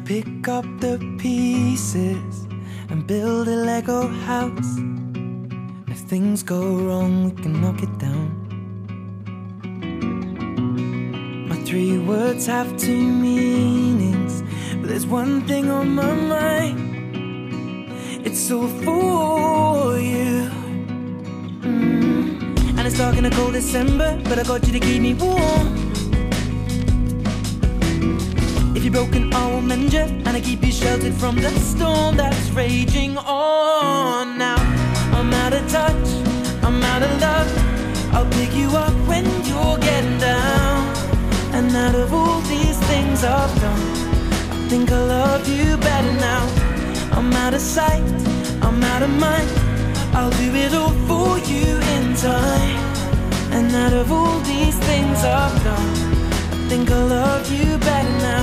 pick up the pieces and build a Lego house. And if things go wrong, we can knock it down. My 3 words have 2 meanings, but there's one thing on my mind. It's all for you. And it's dark in a cold December, but I got you to keep me warm. If you're broken, I will mend you, and I keep you sheltered from the storm that's raging on. Now I'm out of touch, I'm out of love. I'll pick you up when you're getting down. And out of all these things I've done, I think I love you better now. I'm out of sight, I'm out of mind. I'll do it all for you in time. And out of all these things I've done, I think I love you better now.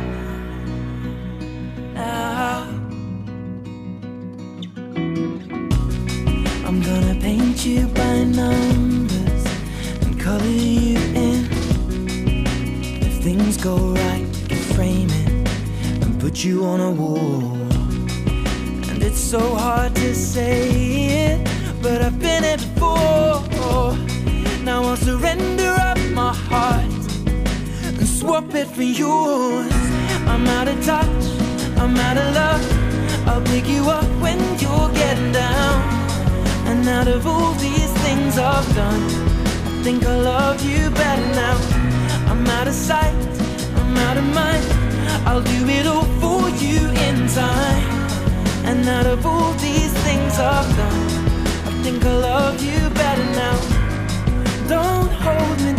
I'm gonna paint you by numbers and color you in. If things go right, we can frame it and put you on a wall. And it's so hard to say it, but I've been it before. Now I'll surrender up my heart and swap it for yours. I'm out of touch, I'm out of love. I'll pick you up when you're getting down. And out of all these things I've done, I think I love you better now. I'm out of sight, I'm out of mind. I'll do it all for you in time. And out of all these things I've done, I think I love you better now. Don't hold me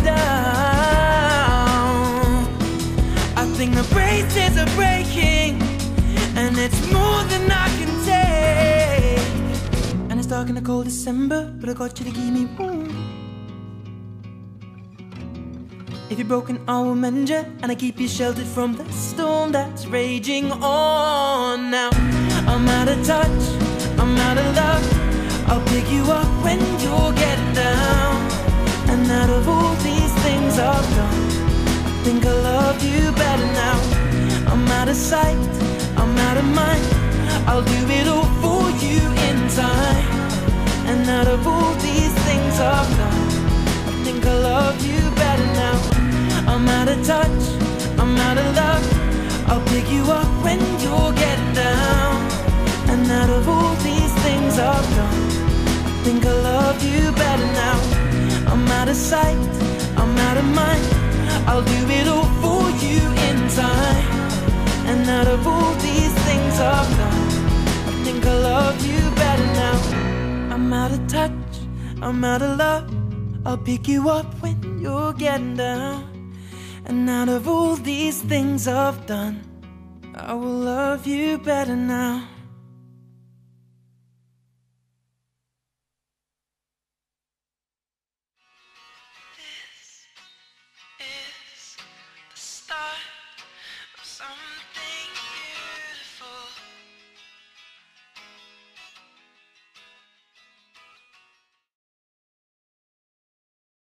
down. I think the braces are breaking, and it's more than I can take. And it's dark in the cold December, but I got you to keep me warm. If you're broken, I will mend you, and I keep you sheltered from the storm that's raging on. Now I'm out of touch, I'm out of love. I'll pick you up when you're getting down. And out of all these things I've done, I think I love you better now. I'm out of sight, I'm out of mind. I'll do it all for you in time. And out of all these things I've done, I think I love you better now. I'm out of touch, I'm out of love. I'll pick you up when you're getting down. And out of all these things I've done, I think I love you better now. I'm out of sight, I'm out of mind. I'll do it all for you in time. And out of all these things I've done, I think I love you better now. I'm out of touch, I'm out of love. I'll pick you up when you're getting down. And out of all these things I've done, I will love you better now.